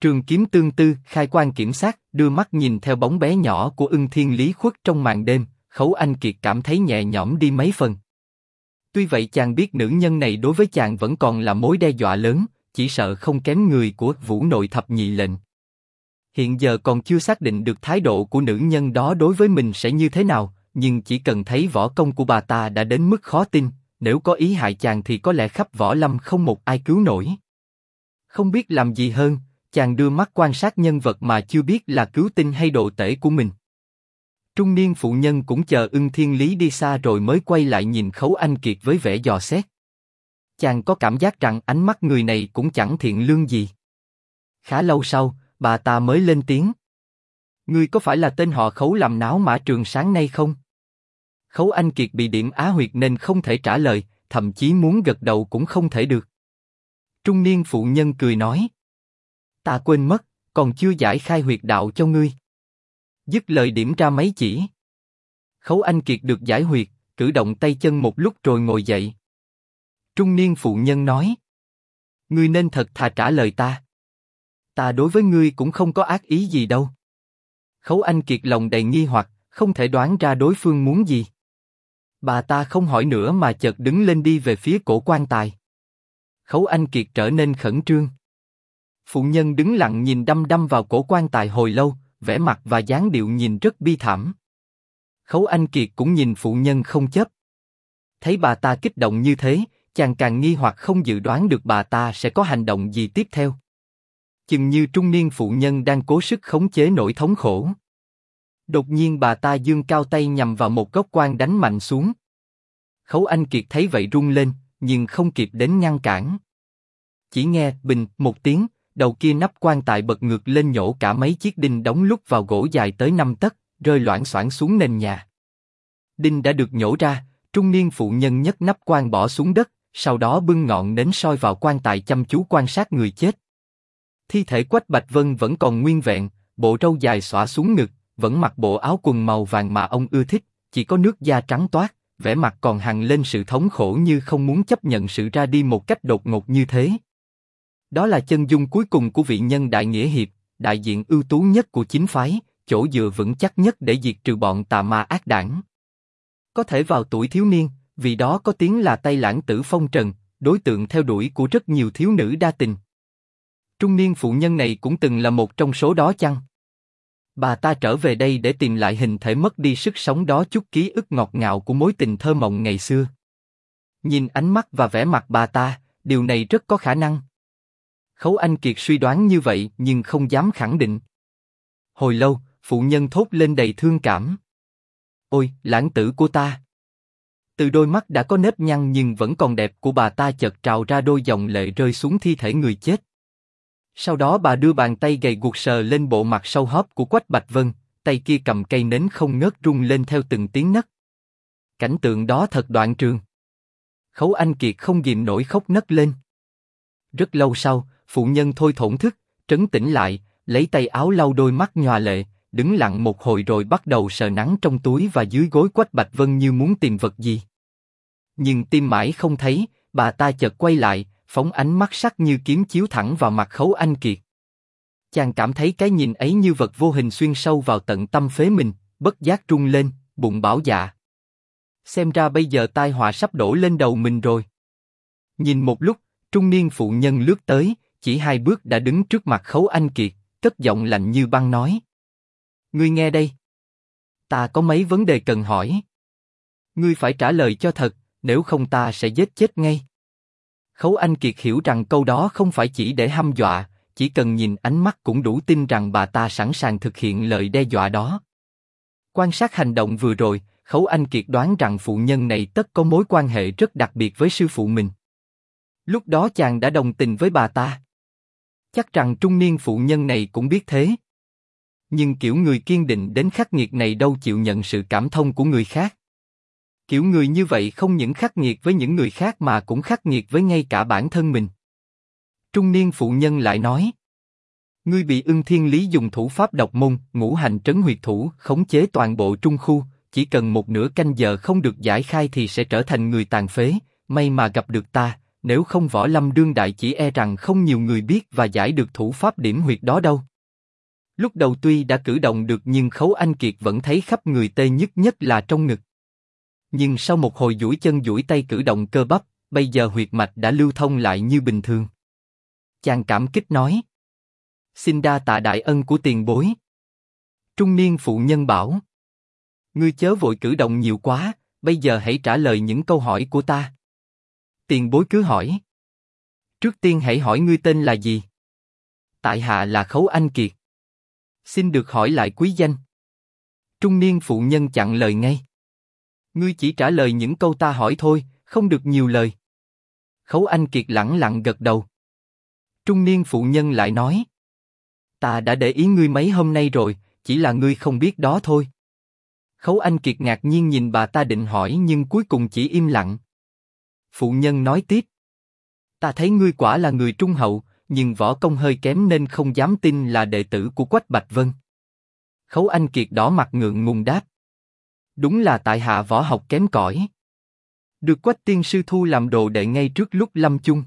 Trường kiếm tương tư, khai quan kiểm sát, đưa mắt nhìn theo bóng bé nhỏ của Ưng Thiên Lý khuất trong màn đêm, Khấu Anh Kiệt cảm thấy nhẹ nhõm đi mấy phần. Tuy vậy chàng biết nữ nhân này đối với chàng vẫn còn là mối đe dọa lớn, chỉ sợ không kém người của Vũ Nội Thập Nhị Lệnh. Hiện giờ còn chưa xác định được thái độ của nữ nhân đó đối với mình sẽ như thế nào, nhưng chỉ cần thấy võ công của bà ta đã đến mức khó tin, nếu có ý hại chàng thì có lẽ khắp võ lâm không một ai cứu nổi. Không biết làm gì hơn, chàng đưa mắt quan sát nhân vật mà chưa biết là cứu tinh hay đồ tể của mình. Trung niên phụ nhân cũng chờ Ưng Thiên Lý đi xa rồi mới quay lại nhìn Khấu Anh Kiệt với vẻ dò xét. Chàng có cảm giác rằng ánh mắt người này cũng chẳng thiện lương gì. Khá lâu sau, bà ta mới lên tiếng. Ngươi có phải là tên họ Khấu làm náo mã trường sáng nay không? Khấu Anh Kiệt bị điểm á huyệt nên không thể trả lời, thậm chí muốn gật đầu cũng không thể được. Trung niên phụ nhân cười nói. Ta quên mất, còn chưa giải khai huyệt đạo cho ngươi. Dứt lời điểm ra mấy chỉ. Khấu Anh Kiệt được giải huyệt, cử động tay chân một lúc rồi ngồi dậy. Trung niên phụ nhân nói. Ngươi nên thật thà trả lời ta. Ta đối với ngươi cũng không có ác ý gì đâu. Khấu Anh Kiệt lòng đầy nghi hoặc, không thể đoán ra đối phương muốn gì. Bà ta không hỏi nữa mà chợt đứng lên đi về phía cổ quan tài. Khấu Anh Kiệt trở nên khẩn trương. Phụ nhân đứng lặng nhìn đăm đăm vào cổ quan tài hồi lâu, vẻ mặt và dáng điệu nhìn rất bi thảm. Khấu Anh Kiệt cũng nhìn phụ nhân không chớp. Thấy bà ta kích động như thế, chàng càng nghi hoặc không dự đoán được bà ta sẽ có hành động gì tiếp theo. Chừng như trung niên phụ nhân đang cố sức khống chế nỗi thống khổ. Đột nhiên bà ta giương cao tay nhằm vào một góc quan đánh mạnh xuống. Khấu Anh Kiệt thấy vậy run lên, nhưng không kịp đến ngăn cản. Chỉ nghe bình một tiếng, đầu kia nắp quan tài bật ngược lên nhổ cả mấy chiếc đinh đóng lúc vào gỗ dài tới 5 tấc, rơi loảng xoảng xuống nền nhà. Đinh đã được nhổ ra, trung niên phụ nhân nhấc nắp quan bỏ xuống đất, sau đó bưng ngọn nến soi vào quan tài chăm chú quan sát người chết. Thi thể Quách Bạch Vân vẫn còn nguyên vẹn, bộ râu dài xõa xuống ngực, vẫn mặc bộ áo quần màu vàng mà ông ưa thích, chỉ có nước da trắng toát, vẻ mặt còn hằn lên sự thống khổ như không muốn chấp nhận sự ra đi một cách đột ngột như thế. Đó là chân dung cuối cùng của vị nhân đại nghĩa hiệp, đại diện ưu tú nhất của chính phái, chỗ dựa vững chắc nhất để diệt trừ bọn tà ma ác đảng. Có thể vào tuổi thiếu niên, vì đó có tiếng là tay lãng tử phong trần, đối tượng theo đuổi của rất nhiều thiếu nữ đa tình. Trung niên phụ nhân này cũng từng là một trong số đó chăng? Bà ta trở về đây để tìm lại hình thể mất đi sức sống đó, chút ký ức ngọt ngào của mối tình thơ mộng ngày xưa. Nhìn ánh mắt và vẻ mặt bà ta, điều này rất có khả năng. Khấu Anh Kiệt suy đoán như vậy nhưng không dám khẳng định. Hồi lâu, phụ nhân thốt lên đầy thương cảm. Ôi, lãng tử của ta! Từ đôi mắt đã có nếp nhăn nhưng vẫn còn đẹp của bà ta chợt trào ra đôi dòng lệ rơi xuống thi thể người chết. Sau đó bà đưa bàn tay gầy guộc sờ lên bộ mặt sâu hóp của Quách Bạch Vân, tay kia cầm cây nến không ngớt rung lên theo từng tiếng nấc. Cảnh tượng đó thật đoạn trường. Khấu Anh Kiệt không ghìm nổi khóc nấc lên. Rất lâu sau, phụ nhân thôi thổn thức, trấn tĩnh lại, lấy tay áo lau đôi mắt nhòa lệ, đứng lặng một hồi rồi bắt đầu sờ nắn trong túi và dưới gối Quách Bạch Vân như muốn tìm vật gì. Nhưng tìm mãi không thấy, bà ta chợt quay lại, phóng ánh mắt sắc như kiếm chiếu thẳng vào mặt Khấu Anh Kiệt. Chàng cảm thấy cái nhìn ấy như vật vô hình xuyên sâu vào tận tâm phế mình, bất giác rung lên, bụng bảo dạ. Xem ra bây giờ tai họa sắp đổ lên đầu mình rồi. Nhìn một lúc, trung niên phụ nhân lướt tới, chỉ 2 bước đã đứng trước mặt Khấu Anh Kiệt, cất giọng lạnh như băng nói. Ngươi nghe đây. Ta có mấy vấn đề cần hỏi. Ngươi phải trả lời cho thật, nếu không ta sẽ giết chết ngay. Khấu Anh Kiệt hiểu rằng câu đó không phải chỉ để hăm dọa, chỉ cần nhìn ánh mắt cũng đủ tin rằng bà ta sẵn sàng thực hiện lời đe dọa đó. Quan sát hành động vừa rồi, Khấu Anh Kiệt đoán rằng phụ nhân này tất có mối quan hệ rất đặc biệt với sư phụ mình. Lúc đó chàng đã đồng tình với bà ta. Chắc rằng trung niên phụ nhân này cũng biết thế. Nhưng kiểu người kiên định đến khắc nghiệt này đâu chịu nhận sự cảm thông của người khác. Kiểu người như vậy không những khắc nghiệt với những người khác mà cũng khắc nghiệt với ngay cả bản thân mình. Trung niên phụ nhân lại nói. Ngươi bị Ưng Thiên Lý dùng thủ pháp độc môn, ngũ hành trấn huyệt thủ, khống chế toàn bộ trung khu, chỉ cần một nửa canh giờ không được giải khai thì sẽ trở thành người tàn phế, may mà gặp được ta, Nếu không võ lâm đương đại chỉ e rằng không nhiều người biết và giải được thủ pháp điểm huyệt đó đâu. Lúc đầu tuy đã cử động được nhưng Khấu Anh Kiệt vẫn thấy khắp người tê nhức nhất là trong ngực. Nhưng sau một hồi duỗi chân duỗi tay cử động cơ bắp, bây giờ huyệt mạch đã lưu thông lại như bình thường. Chàng cảm kích nói: xin đa tạ đại ân của tiền bối. Trung niên phụ nhân bảo: ngươi chớ vội cử động nhiều quá, bây giờ hãy trả lời những câu hỏi của ta. Tiền bối cứ hỏi. Trước tiên hãy hỏi ngươi tên là gì? Tại hạ là Khấu Anh Kiệt. Xin được hỏi lại quý danh. Trung niên phụ nhân chặn lời ngay. Ngươi chỉ trả lời những câu ta hỏi thôi, không được nhiều lời. Khấu Anh Kiệt lẳng lặng gật đầu. Trung niên phụ nhân lại nói: ta đã để ý ngươi mấy hôm nay rồi, chỉ là ngươi không biết đó thôi. Khấu Anh Kiệt ngạc nhiên nhìn bà ta định hỏi nhưng cuối cùng chỉ im lặng. Phụ nhân nói tiếp: ta thấy ngươi quả là người trung hậu, nhưng võ công hơi kém nên không dám tin là đệ tử của Quách Bạch Vân. Khấu Anh Kiệt đỏ mặt ngượng ngùng đáp: đúng là tại hạ võ học kém cỏi, được Quách tiên sư thu làm đồ đệ ngay trước lúc lâm chung.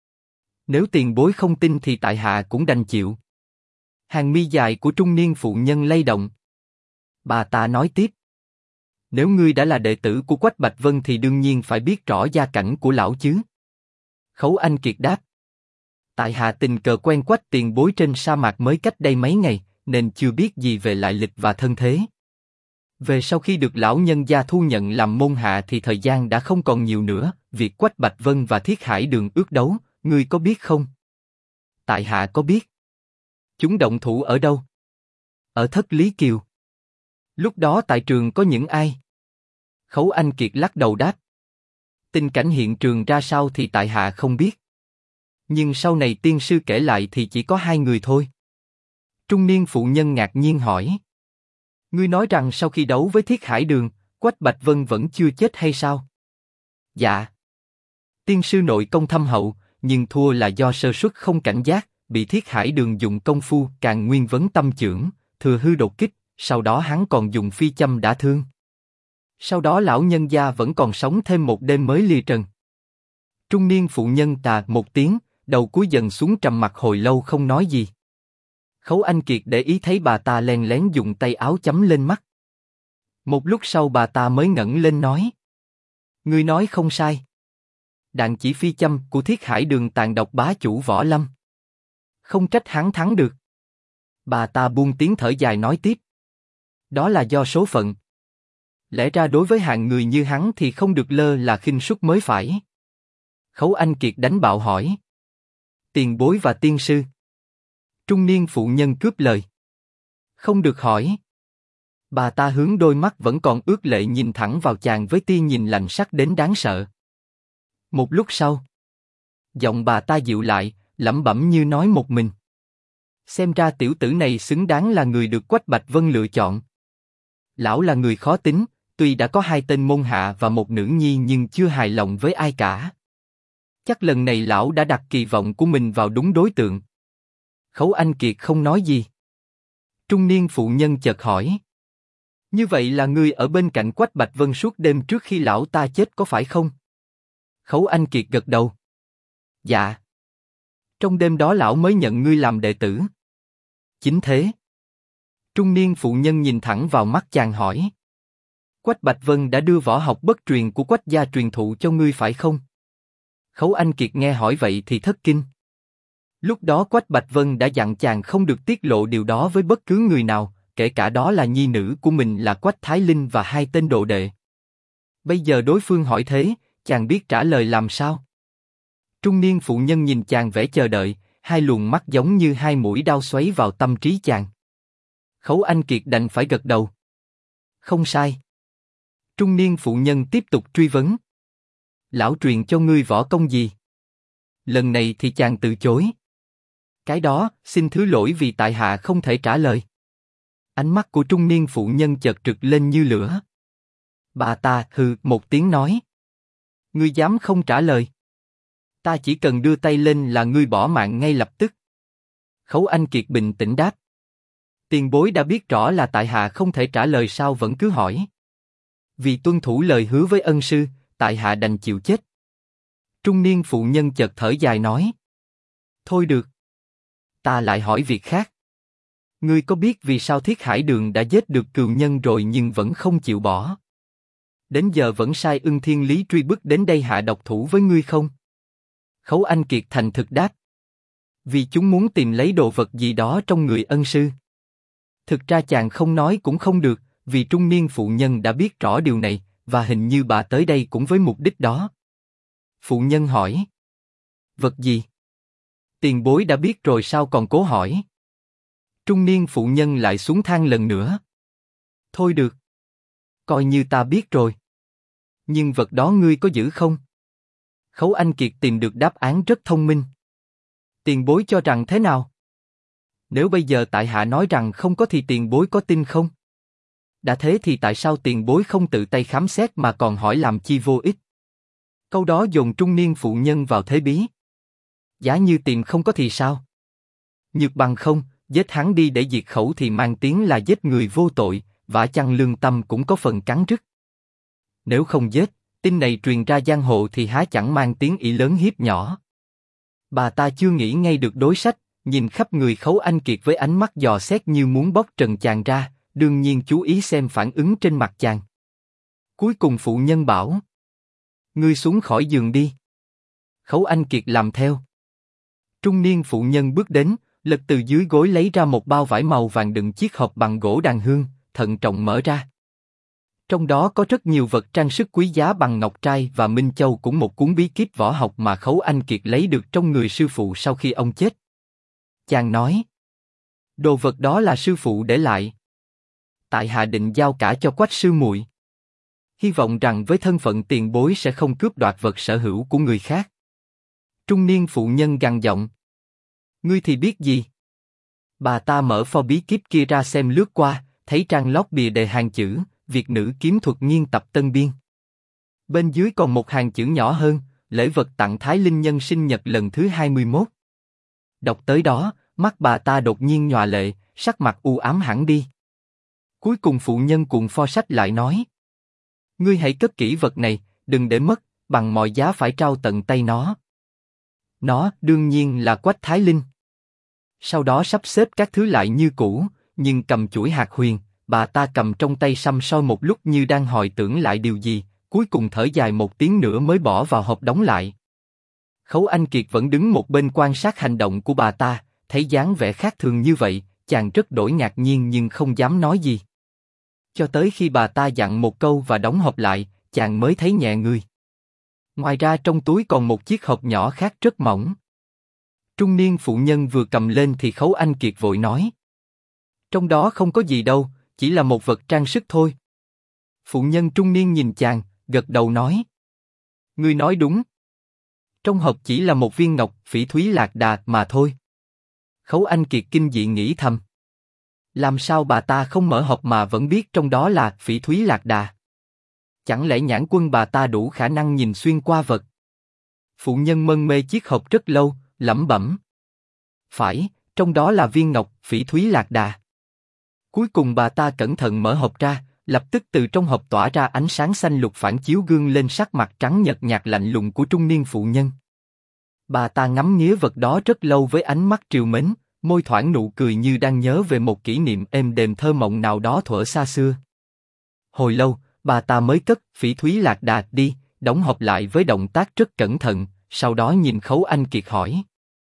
Nếu tiền bối không tin thì tại hạ cũng đành chịu. Hàng mi dài của trung niên phụ nhân lay động. Bà ta nói tiếp: nếu ngươi đã là đệ tử của Quách Bạch Vân thì đương nhiên phải biết rõ gia cảnh của lão chứ. Khấu Anh Kiệt đáp: tại hạ tình cờ quen Quách tiền bối trên sa mạc mới cách đây mấy ngày, nên chưa biết gì về lại lịch và thân thế. Về sau khi được lão nhân gia thu nhận làm môn hạ thì thời gian đã không còn nhiều nữa. Việc Quách Bạch Vân và Thiết Hải Đường ước đấu, ngươi có biết không? Tại hạ có biết. Chúng động thủ ở đâu? Ở Thất Lý Kiều. Lúc đó tại trường có những ai? Khấu Anh Kiệt lắc đầu đáp: tình cảnh hiện trường ra sao thì tại hạ không biết. Nhưng sau này tiên sư kể lại thì chỉ có 2 người thôi. Trung niên phụ nhân ngạc nhiên hỏi: ngươi nói rằng sau khi đấu với Thiết Hải Đường, Quách Bạch Vân vẫn chưa chết hay sao? Dạ. Tiên sư nội công thâm hậu, nhưng thua là do sơ suất không cảnh giác, bị Thiết Hải Đường dùng công phu Càn Nguyên Vấn Tâm Chưởng, thừa hư đột kích, sau đó hắn còn dùng phi châm đả thương. Sau đó lão nhân gia vẫn còn sống thêm một đêm mới ly trần. Trung niên phụ nhân tà một tiếng, đầu cúi dần xuống trầm mặc hồi lâu không nói gì. Khấu Anh Kiệt để ý thấy bà ta len lén dùng tay áo chấm lên mắt. Một lúc sau bà ta mới ngẩng lên nói: ngươi nói không sai. Đạn chỉ phi châm của Thiết Hải Đường tàn độc bá chủ võ lâm. Không trách hắn thắng được. Bà ta buông tiếng thở dài nói tiếp: đó là do số phận. Lẽ ra đối với hạng người như hắn thì không được lơ là khinh suất mới phải. Khấu Anh Kiệt đánh bạo hỏi: tiền bối và tiên sư? Trung niên phụ nhân cướp lời: không được hỏi. Bà ta hướng đôi mắt vẫn còn ướt lệ nhìn thẳng vào chàng với tia nhìn lạnh sắc đến đáng sợ. Một lúc sau, giọng bà ta dịu lại, lẩm bẩm như nói một mình: xem ra tiểu tử này xứng đáng là người được Quách Bạch Vân lựa chọn. Lão là người khó tính, tuy đã có 2 tên môn hạ và một nữ nhi nhưng chưa hài lòng với ai cả. Chắc lần này lão đã đặt kỳ vọng của mình vào đúng đối tượng. Khấu Anh Kiệt không nói gì. Trung niên phụ nhân chợt hỏi: như vậy là ngươi ở bên cạnh Quách Bạch Vân suốt đêm trước khi lão ta chết có phải không? Khấu Anh Kiệt gật đầu: dạ. Trong đêm đó lão mới nhận ngươi làm đệ tử. Chính thế. Trung niên phụ nhân nhìn thẳng vào mắt chàng hỏi: Quách Bạch Vân đã đưa võ học bất truyền của Quách gia truyền thụ cho ngươi phải không? Khấu Anh Kiệt nghe hỏi vậy thì thất kinh. Lúc đó Quách Bạch Vân đã dặn chàng không được tiết lộ điều đó với bất cứ người nào, kể cả đó là nhi nữ của mình là Quách Thái Linh và 2 tên đồ đệ. Bây giờ đối phương hỏi thế, chàng biết trả lời làm sao? Trung niên phụ nhân nhìn chàng vẻ chờ đợi, 2 luồng mắt giống như 2 mũi đao xoáy vào tâm trí chàng. Khấu Anh Kiệt đành phải gật đầu. Không sai. Trung niên phụ nhân tiếp tục truy vấn: lão truyền cho ngươi võ công gì? Lần này thì chàng từ chối. Cái đó, xin thứ lỗi vì tại hạ không thể trả lời. Ánh mắt của trung niên phụ nhân chợt rực lên như lửa. Bà ta hừ một tiếng nói: ngươi dám không trả lời? Ta chỉ cần đưa tay lên là ngươi bỏ mạng ngay lập tức. Khấu Anh Kiệt bình tĩnh đáp: tiền bối đã biết rõ là tại hạ không thể trả lời sao vẫn cứ hỏi? Vì tuân thủ lời hứa với ân sư, tại hạ đành chịu chết. Trung niên phụ nhân chợt thở dài nói. Thôi được. Ta lại hỏi việc khác. Ngươi có biết vì sao Thiết Hải Đường đã giết được cừu nhân rồi nhưng vẫn không chịu bỏ? Đến giờ vẫn sai Ưng Thiên Lý truy bức đến đây hạ độc thủ với ngươi không? Khấu Anh Kiệt thành thực đáp. Vì chúng muốn tìm lấy đồ vật gì đó trong người ân sư. Thực ra chàng không nói cũng không được, vì trung niên phụ nhân đã biết rõ điều này, và hình như bà tới đây cũng với mục đích đó. Phụ nhân hỏi. Vật gì? Tiền bối đã biết rồi sao còn cố hỏi? Trung niên phụ nhân lại xuống thang lần nữa. Thôi được. Coi như ta biết rồi. Nhưng vật đó ngươi có giữ không? Khấu Anh Kiệt tìm được đáp án rất thông minh. Tiền bối cho rằng thế nào? Nếu bây giờ tại hạ nói rằng không có thì tiền bối có tin không? Đã thế thì tại sao tiền bối không tự tay khám xét mà còn hỏi làm chi vô ích? Câu đó dồn trung niên phụ nhân vào thế bí. Giả như tìm không có thì sao? Nhược bằng không, giết hắn đi để diệt khẩu thì mang tiếng là giết người vô tội, vả chăng lương tâm cũng có phần cắn rứt. Nếu không giết, tin này truyền ra giang hồ thì há chẳng mang tiếng ỷ lớn hiếp nhỏ. Bà ta chưa nghĩ ngay được đối sách, nhìn khắp người Khấu Anh Kiệt với ánh mắt dò xét như muốn bóc trần chàng ra, đương nhiên chú ý xem phản ứng trên mặt chàng. Cuối cùng phụ nhân bảo. Ngươi xuống khỏi giường đi. Khấu Anh Kiệt làm theo. Trung niên phụ nhân bước đến, lật từ dưới gối lấy ra một bao vải màu vàng đựng chiếc hộp bằng gỗ đàn hương, thận trọng mở ra. Trong đó có rất nhiều vật trang sức quý giá bằng ngọc trai và minh châu, cũng một cuốn bí kíp võ học mà Khấu Anh Kiệt lấy được trong người sư phụ sau khi ông chết. Chàng nói. Đồ vật đó là sư phụ để lại. Tại hạ định giao cả cho Quách sư muội. Hy vọng rằng với thân phận tiền bối sẽ không cướp đoạt vật sở hữu của người khác. Trung niên phụ nhân gằn giọng. Ngươi thì biết gì? Bà ta mở pho bí kíp kia ra xem lướt qua, thấy trang lót bìa đề hàng chữ, Việt nữ kiếm thuật nghiên tập Tân Biên. Bên dưới còn một hàng chữ nhỏ hơn, lễ vật tặng Thái Linh nhân sinh nhật lần thứ 21. Đọc tới đó, mắt bà ta đột nhiên nhòa lệ, sắc mặt u ám hẳn đi. Cuối cùng phụ nhân cuộn pho sách lại nói. Ngươi hãy cất kỹ vật này, đừng để mất, bằng mọi giá phải trao tận tay nó. Nó, đương nhiên là Quách Thái Linh. Sau đó sắp xếp các thứ lại như cũ, nhưng cầm chuỗi hạt huyền, bà ta cầm trong tay săm soi một lúc như đang hồi tưởng lại điều gì, cuối cùng thở dài một tiếng nữa mới bỏ vào hộp đóng lại. Khấu Anh Kiệt vẫn đứng một bên quan sát hành động của bà ta, thấy dáng vẻ khác thường như vậy, chàng rất đổi ngạc nhiên nhưng không dám nói gì. Cho tới khi bà ta dặn một câu và đóng hộp lại, chàng mới thấy nhẹ người. Ngoài ra trong túi còn một chiếc hộp nhỏ khác rất mỏng. Trung niên phụ nhân vừa cầm lên thì Khấu Anh Kiệt vội nói. Trong đó không có gì đâu, chỉ là một vật trang sức thôi. Phụ nhân trung niên nhìn chàng, gật đầu nói. Ngươi nói đúng. Trong hộp chỉ là một viên ngọc phỉ thúy lạc đà mà thôi. Khấu Anh Kiệt kinh dị nghĩ thầm. Làm sao bà ta không mở hộp mà vẫn biết trong đó là phỉ thúy lạc đà? Chẳng lẽ nhãn quân bà ta đủ khả năng nhìn xuyên qua vật? Phụ nhân mân mê chiếc hộp rất lâu, lẩm bẩm. Phải, trong đó là viên ngọc phỉ thúy lạc đà. Cuối cùng bà ta cẩn thận mở hộp ra, lập tức từ trong hộp tỏa ra ánh sáng xanh lục phản chiếu gương lên sắc mặt trắng nhợt nhạt lạnh lùng của trung niên phụ nhân. Bà ta ngắm nghía vật đó rất lâu với ánh mắt trìu mến, môi thoảng nụ cười như đang nhớ về một kỷ niệm êm đềm thơ mộng nào đó thuở xa xưa. Hồi lâu, bà ta mới cất phỉ thúy lạc đà đi, đóng hộp lại với động tác rất cẩn thận, sau đó nhìn Khấu Anh Kiệt hỏi.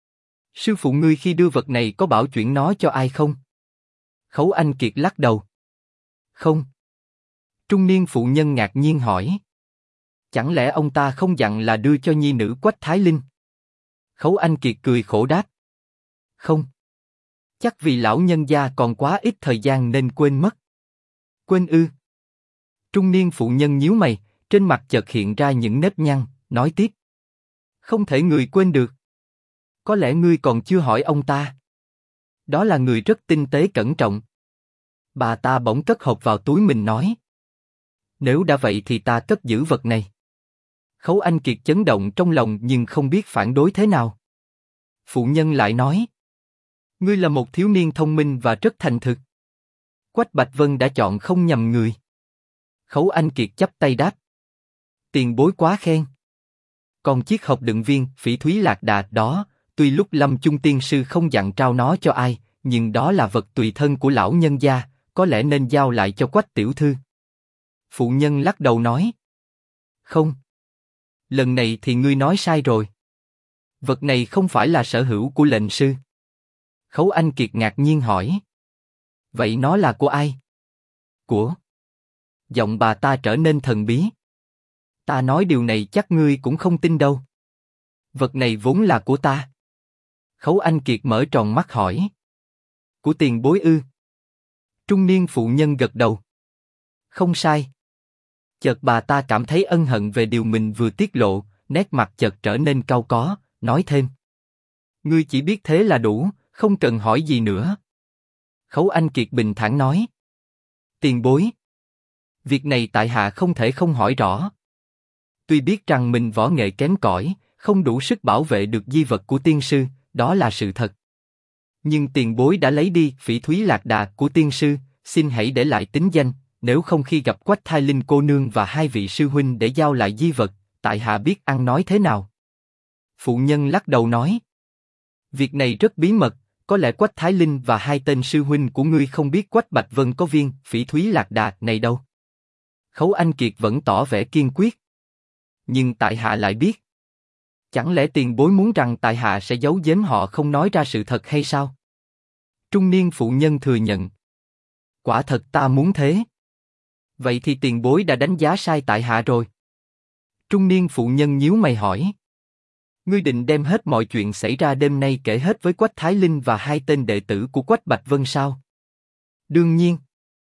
Sư phụ ngươi khi đưa vật này có bảo chuyển nó cho ai không? Khấu Anh Kiệt lắc đầu. Không. Trung niên phụ nhân ngạc nhiên hỏi. Chẳng lẽ ông ta không dặn là đưa cho nhi nữ Quách Thái Linh? Khấu Anh Kiệt cười khổ đáp. Không. Chắc vì lão nhân gia còn quá ít thời gian nên quên mất. Quên ư? Trung niên phụ nhân nhíu mày, trên mặt chợt hiện ra những nếp nhăn, nói tiếp. Không thể người quên được. Có lẽ ngươi còn chưa hỏi ông ta. Đó là người rất tinh tế cẩn trọng. Bà ta bỗng cất hộp vào túi mình nói. Nếu đã vậy thì ta cất giữ vật này. Khấu Anh Kiệt chấn động trong lòng nhưng không biết phản đối thế nào. Phụ nhân lại nói. Ngươi là một thiếu niên thông minh và rất thành thực. Quách Bạch Vân đã chọn không nhầm người. Khấu Anh Kiệt chắp tay đáp. Tiền bối quá khen. Còn chiếc hộp đựng viên phỉ thúy lạc đà đó, tuy lúc Lâm Chung tiên sư không dặn trao nó cho ai, nhưng đó là vật tùy thân của lão nhân gia, có lẽ nên giao lại cho Quách tiểu thư. Phụ nhân lắc đầu nói. Không. Lần này thì ngươi nói sai rồi. Vật này không phải là sở hữu của lệnh sư. Khấu Anh Kiệt ngạc nhiên hỏi. Vậy nó là của ai? Của. Giọng bà ta trở nên thần bí. Ta nói điều này chắc ngươi cũng không tin đâu. Vật này vốn là của ta. Khấu Anh Kiệt mở tròn mắt hỏi. Của tiền bối ư? Trung niên phụ nhân gật đầu. Không sai. Chợt bà ta cảm thấy ân hận về điều mình vừa tiết lộ, nét mặt chợt trở nên cau có, nói thêm. Ngươi chỉ biết thế là đủ, không cần hỏi gì nữa. Khấu Anh Kiệt bình thản nói. Tiền bối. Việc này tại hạ không thể không hỏi rõ. Tuy biết rằng mình võ nghệ kém cỏi, không đủ sức bảo vệ được di vật của tiên sư, đó là sự thật. Nhưng tiền bối đã lấy đi phỉ thúy lạc đà của tiên sư, xin hãy để lại tính danh, nếu không khi gặp Quách Thai Linh cô nương và hai vị sư huynh để giao lại di vật, tại hạ biết ăn nói thế nào. Phụ nhân lắc đầu nói. Việc này rất bí mật, có lẽ Quách Thái Linh và hai tên sư huynh của ngươi không biết Quách Bạch Vân có viên phỉ thúy lạc đà này đâu. Khấu Anh Kiệt vẫn tỏ vẻ kiên quyết. Nhưng tại hạ lại biết. Chẳng lẽ tiền bối muốn rằng tại hạ sẽ giấu giếm họ không nói ra sự thật hay sao? Trung niên phụ nhân thừa nhận. Quả thật ta muốn thế. Vậy thì tiền bối đã đánh giá sai tại hạ rồi. Trung niên phụ nhân nhíu mày hỏi. Ngươi định đem hết mọi chuyện xảy ra đêm nay kể hết với Quách Thái Linh và hai tên đệ tử của Quách Bạch Vân sao? Đương nhiên.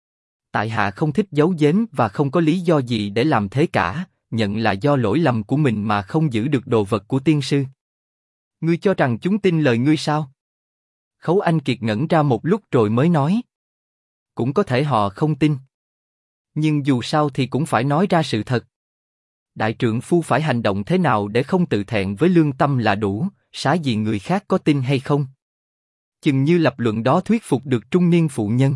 Tại hạ không thích giấu giếm và không có lý do gì để làm thế cả, nhận là do lỗi lầm của mình mà không giữ được đồ vật của tiên sư. Ngươi cho rằng chúng tin lời ngươi sao? Khấu Anh Kiệt ngẩn ra một lúc rồi mới nói. Cũng có thể họ không tin. Nhưng dù sao thì cũng phải nói ra sự thật. Đại trượng phu phải hành động thế nào để không tự thẹn với lương tâm là đủ, xá gì người khác có tin hay không. Chừng như lập luận đó thuyết phục được trung niên phụ nhân.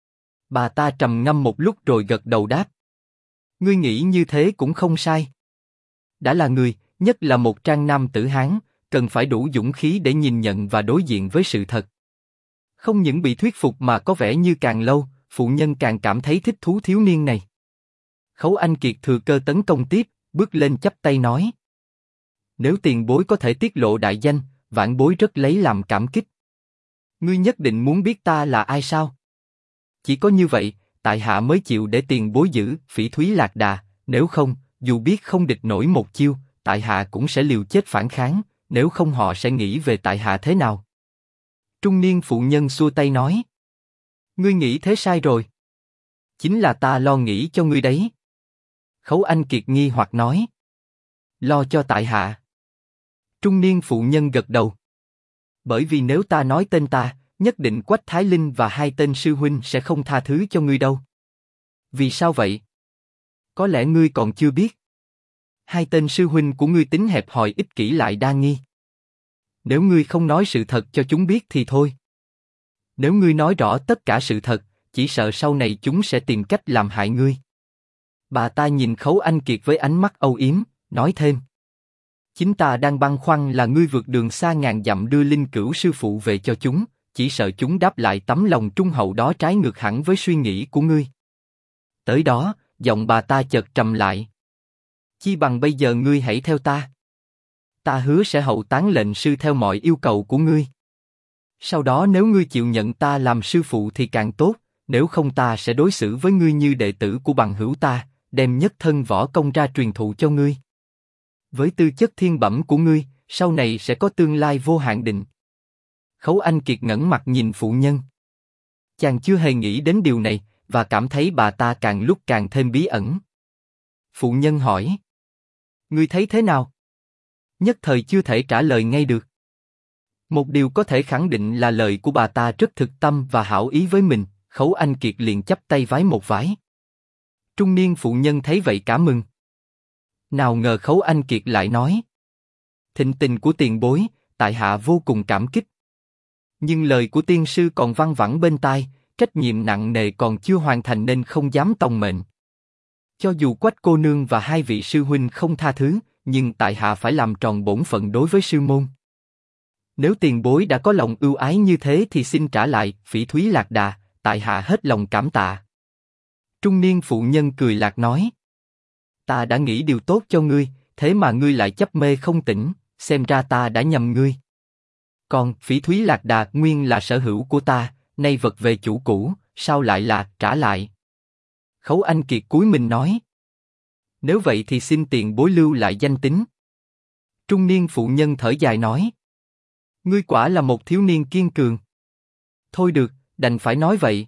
Bà ta trầm ngâm một lúc rồi gật đầu đáp. Ngươi nghĩ như thế cũng không sai. Đã là người, nhất là một trang nam tử Hán, cần phải đủ dũng khí để nhìn nhận và đối diện với sự thật. Không những bị thuyết phục mà có vẻ như càng lâu, phụ nhân càng cảm thấy thích thú thiếu niên này. Khấu Anh Kiệt thừa cơ tấn công tiếp, bước lên chắp tay nói. Nếu tiền bối có thể tiết lộ đại danh, vãn bối rất lấy làm cảm kích. Ngươi nhất định muốn biết ta là ai sao? Chỉ có như vậy, tại hạ mới chịu để tiền bối giữ phỉ thúy lạc đà, nếu không, dù biết không địch nổi một chiêu, tại hạ cũng sẽ liều chết phản kháng, nếu không họ sẽ nghĩ về tại hạ thế nào. Trung niên phụ nhân xua tay nói. Ngươi nghĩ thế sai rồi. Chính là ta lo nghĩ cho ngươi đấy. Khấu Anh Kiệt nghi hoặc nói. Lo cho tại hạ. Trung niên phụ nhân gật đầu. Bởi vì nếu ta nói tên ta, nhất định Quách Thái Linh và hai tên sư huynh sẽ không tha thứ cho ngươi đâu. Vì sao vậy? Có lẽ ngươi còn chưa biết. Hai tên sư huynh của ngươi tính hẹp hòi ích kỷ lại đa nghi. Nếu ngươi không nói sự thật cho chúng biết thì thôi. Nếu ngươi nói rõ tất cả sự thật, chỉ sợ sau này chúng sẽ tìm cách làm hại ngươi. Bà ta nhìn Khấu Anh Kiệt với ánh mắt âu yếm, nói thêm. Chính ta đang băn khoăn là ngươi vượt đường xa ngàn dặm đưa Linh Cửu sư phụ về cho chúng, chỉ sợ chúng đáp lại tấm lòng trung hậu đó trái ngược hẳn với suy nghĩ của ngươi. Tới đó, giọng bà ta chợt trầm lại. Chi bằng bây giờ ngươi hãy theo ta. Ta hứa sẽ hậu táng lệnh sư theo mọi yêu cầu của ngươi. Sau đó nếu ngươi chịu nhận ta làm sư phụ thì càng tốt, nếu không ta sẽ đối xử với ngươi như đệ tử của bằng hữu ta, đem nhất thân võ công ra truyền thụ cho ngươi. Với tư chất thiên bẩm của ngươi, sau này sẽ có tương lai vô hạn định. Khấu Anh Kiệt ngẩng mặt nhìn phụ nhân. Chàng chưa hề nghĩ đến điều này, và cảm thấy bà ta càng lúc càng thêm bí ẩn. Phụ nhân hỏi. Ngươi thấy thế nào? Nhất thời chưa thể trả lời ngay được. Một điều có thể khẳng định là lời của bà ta rất thực tâm và hảo ý với mình, Khấu Anh Kiệt liền chắp tay vái một vái. Trung niên phụ nhân thấy vậy cả mừng. Nào ngờ Khấu Anh Kiệt lại nói. Thịnh tình của tiền bối, tại hạ vô cùng cảm kích. Nhưng lời của tiên sư còn văng vẳng bên tai, trách nhiệm nặng nề còn chưa hoàn thành nên không dám tòng mệnh. Cho dù Quách cô nương và hai vị sư huynh không tha thứ, nhưng tại hạ phải làm tròn bổn phận đối với sư môn. Nếu tiền bối đã có lòng ưu ái như thế thì xin trả lại, Phỉ Thúy Lạc Đà, tại hạ hết lòng cảm tạ. Trung niên phụ nhân cười lạc nói. Ta đã nghĩ điều tốt cho ngươi, thế mà ngươi lại chấp mê không tỉnh, xem ra ta đã nhầm ngươi. Còn Phỉ Thúy Lạc Đà nguyên là sở hữu của ta, nay vật về chủ cũ, sao lại là trả lại? Khấu Anh Kiệt cúi mình nói. Nếu vậy thì xin tiền bối lưu lại danh tính. Trung niên phụ nhân thở dài nói. Ngươi quả là một thiếu niên kiên cường. Thôi được, đành phải nói vậy.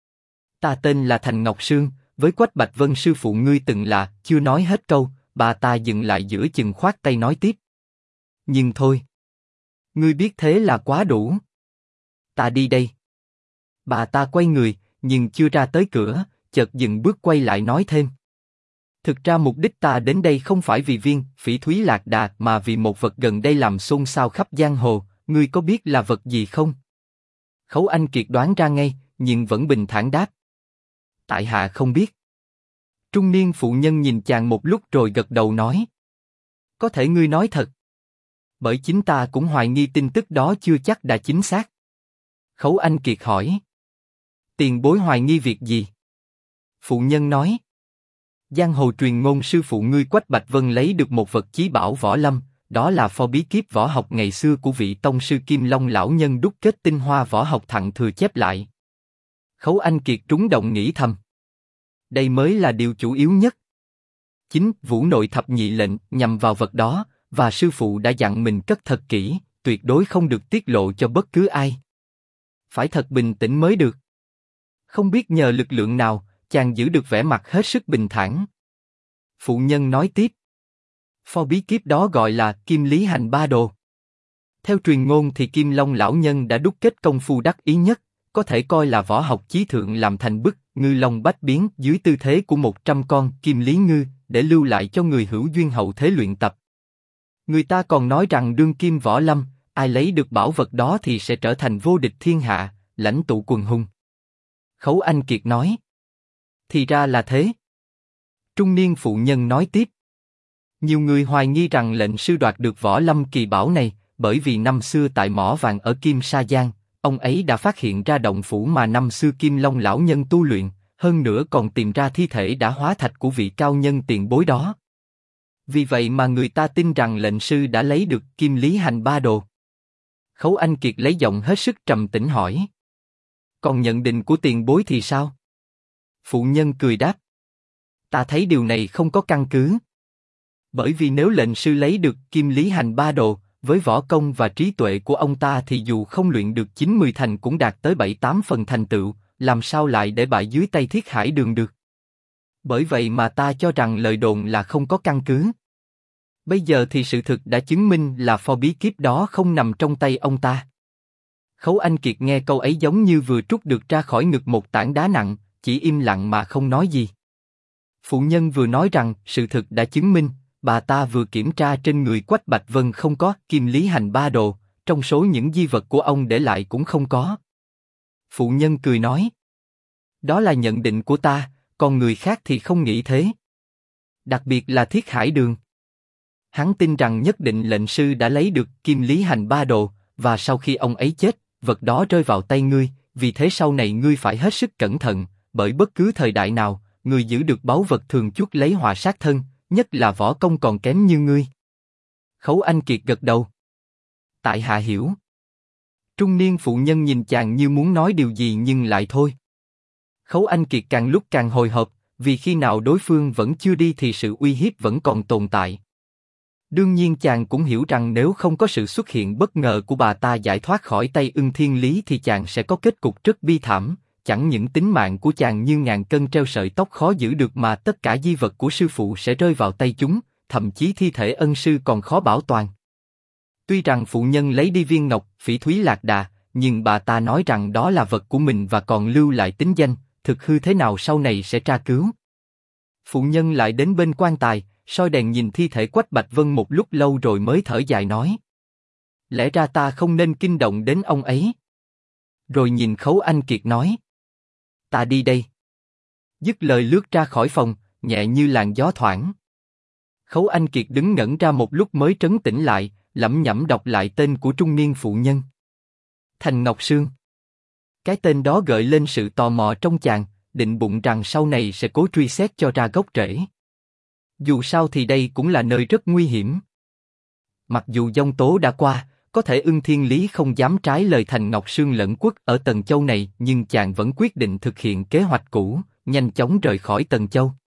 Ta tên là Thành Ngọc Sương, với Quách Bạch Vân sư phụ ngươi từng là, chưa nói hết câu, bà ta dừng lại giữa chừng khoát tay nói tiếp. Nhưng thôi. Ngươi biết thế là quá đủ. Ta đi đây. Bà ta quay người, nhưng chưa ra tới cửa, chợt dừng bước quay lại nói thêm. Thực ra mục đích ta đến đây không phải vì viên Phỉ Thúy Lạc Đà mà vì một vật gần đây làm xôn xao khắp giang hồ, ngươi có biết là vật gì không? Khấu Anh Kiệt đoán ra ngay, nhưng vẫn bình thản đáp. Tại hạ không biết. Trung niên phụ nhân nhìn chàng một lúc rồi gật đầu nói. Có thể ngươi nói thật. Bởi chính ta cũng hoài nghi tin tức đó chưa chắc đã chính xác. Khấu Anh Kiệt hỏi. Tiền bối hoài nghi việc gì? Phụ nhân nói. Giang hồ truyền ngôn sư phụ ngươi Quách Bạch Vân lấy được một vật chí bảo võ lâm, đó là pho bí kíp võ học ngày xưa của vị tông sư Kim Long lão nhân đúc kết tinh hoa võ học thặng thừa chép lại. Khấu Anh Kiệt trúng động nghĩ thầm. Đây mới là điều chủ yếu nhất. Chính Vũ Nội thập nhị lệnh nhằm vào vật đó, và sư phụ đã dặn mình cất thật kỹ, tuyệt đối không được tiết lộ cho bất cứ ai. Phải thật bình tĩnh mới được. Không biết nhờ lực lượng nào, chàng giữ được vẻ mặt hết sức bình thản. Phụ nhân nói tiếp. Pho bí kíp đó gọi là Kim Lý Hành Ba Đồ. Theo truyền ngôn thì Kim Long lão nhân đã đúc kết công phu đắc ý nhất, có thể coi là võ học chí thượng làm thành bức ngư long bách biến dưới tư thế của 100 con kim lý ngư, để lưu lại cho người hữu duyên hậu thế luyện tập. Người ta còn nói rằng đương kim võ lâm, ai lấy được bảo vật đó thì sẽ trở thành vô địch thiên hạ, lãnh tụ quần hùng. Khấu Anh Kiệt nói. Thì ra là thế. Trung niên phụ nhân nói tiếp. Nhiều người hoài nghi rằng lệnh sư đoạt được võ lâm kỳ bảo này, bởi vì năm xưa tại mỏ vàng ở Kim Sa Giang, ông ấy đã phát hiện ra động phủ mà năm xưa Kim Long lão nhân tu luyện, hơn nữa còn tìm ra thi thể đã hóa thạch của vị cao nhân tiền bối đó. Vì vậy mà người ta tin rằng lệnh sư đã lấy được Kim Lý Hành Ba Đồ. Khấu Anh Kiệt lấy giọng hết sức trầm tĩnh hỏi. Còn nhận định của tiền bối thì sao? Phụ nhân cười đáp. Ta thấy điều này không có căn cứ. Bởi vì nếu lệnh sư lấy được Kim Lý Hành Ba Đồ, với võ công và trí tuệ của ông ta thì dù không luyện được 90 thành cũng đạt tới 7-8 phần thành tựu, làm sao lại để bại dưới tay Thiết Hải Đường được? Bởi vậy mà ta cho rằng lời đồn là không có căn cứ. Bây giờ thì sự thực đã chứng minh là pho bí kíp đó không nằm trong tay ông ta. Khấu Anh Kiệt nghe câu ấy giống như vừa trút được ra khỏi ngực một tảng đá nặng, chỉ im lặng mà không nói gì. Phụ nhân vừa nói rằng sự thực đã chứng minh, bà ta vừa kiểm tra trên người Quách Bạch Vân không có Kim Lý Hành Ba Đồ, trong số những di vật của ông để lại cũng không có. Phụ nhân cười nói. Đó là nhận định của ta, còn người khác thì không nghĩ thế. Đặc biệt là Thiết Hải Đường. Hắn tin rằng nhất định lệnh sư đã lấy được Kim Lý Hành Ba Đồ, và sau khi ông ấy chết, vật đó rơi vào tay ngươi, vì thế sau này ngươi phải hết sức cẩn thận, bởi bất cứ thời đại nào, người giữ được báu vật thường chuốc lấy họa sát thân, nhất là võ công còn kém như ngươi. Khấu Anh Kiệt gật đầu. Tại hạ hiểu. Trung niên phụ nhân nhìn chàng như muốn nói điều gì nhưng lại thôi. Khấu Anh Kiệt càng lúc càng hồi hộp, vì khi nào đối phương vẫn chưa đi thì sự uy hiếp vẫn còn tồn tại. Đương nhiên chàng cũng hiểu rằng nếu không có sự xuất hiện bất ngờ của bà ta giải thoát khỏi tay Ưng Thiên Lý thì chàng sẽ có kết cục rất bi thảm, chẳng những tính mạng của chàng như ngàn cân treo sợi tóc khó giữ được mà tất cả di vật của sư phụ sẽ rơi vào tay chúng, thậm chí thi thể ân sư còn khó bảo toàn. Tuy rằng phụ nhân lấy đi viên ngọc Phỉ Thúy Lạc Đà, nhưng bà ta nói rằng đó là vật của mình và còn lưu lại tính danh, thực hư thế nào sau này sẽ tra cứu. Phụ nhân lại đến bên quan tài, soi đèn nhìn thi thể Quách Bạch Vân một lúc lâu rồi mới thở dài nói. Lẽ ra ta không nên kinh động đến ông ấy. Rồi nhìn Khấu Anh Kiệt nói. Ta đi đây. Dứt lời lướt ra khỏi phòng, nhẹ như làn gió thoảng. Khấu Anh Kiệt đứng ngẩn ra một lúc mới trấn tĩnh lại, lẩm nhẩm đọc lại tên của trung niên phụ nhân. Thành Ngọc Sương. Cái tên đó gợi lên sự tò mò trong chàng, định bụng rằng sau này sẽ cố truy xét cho ra gốc rễ. Dù sao thì đây cũng là nơi rất nguy hiểm. Mặc dù giông tố đã qua, có thể Ưng Thiên Lý không dám trái lời Thành Ngọc Sương lẩn quất ở Tần Châu này, nhưng chàng vẫn quyết định thực hiện kế hoạch cũ, nhanh chóng rời khỏi Tần Châu.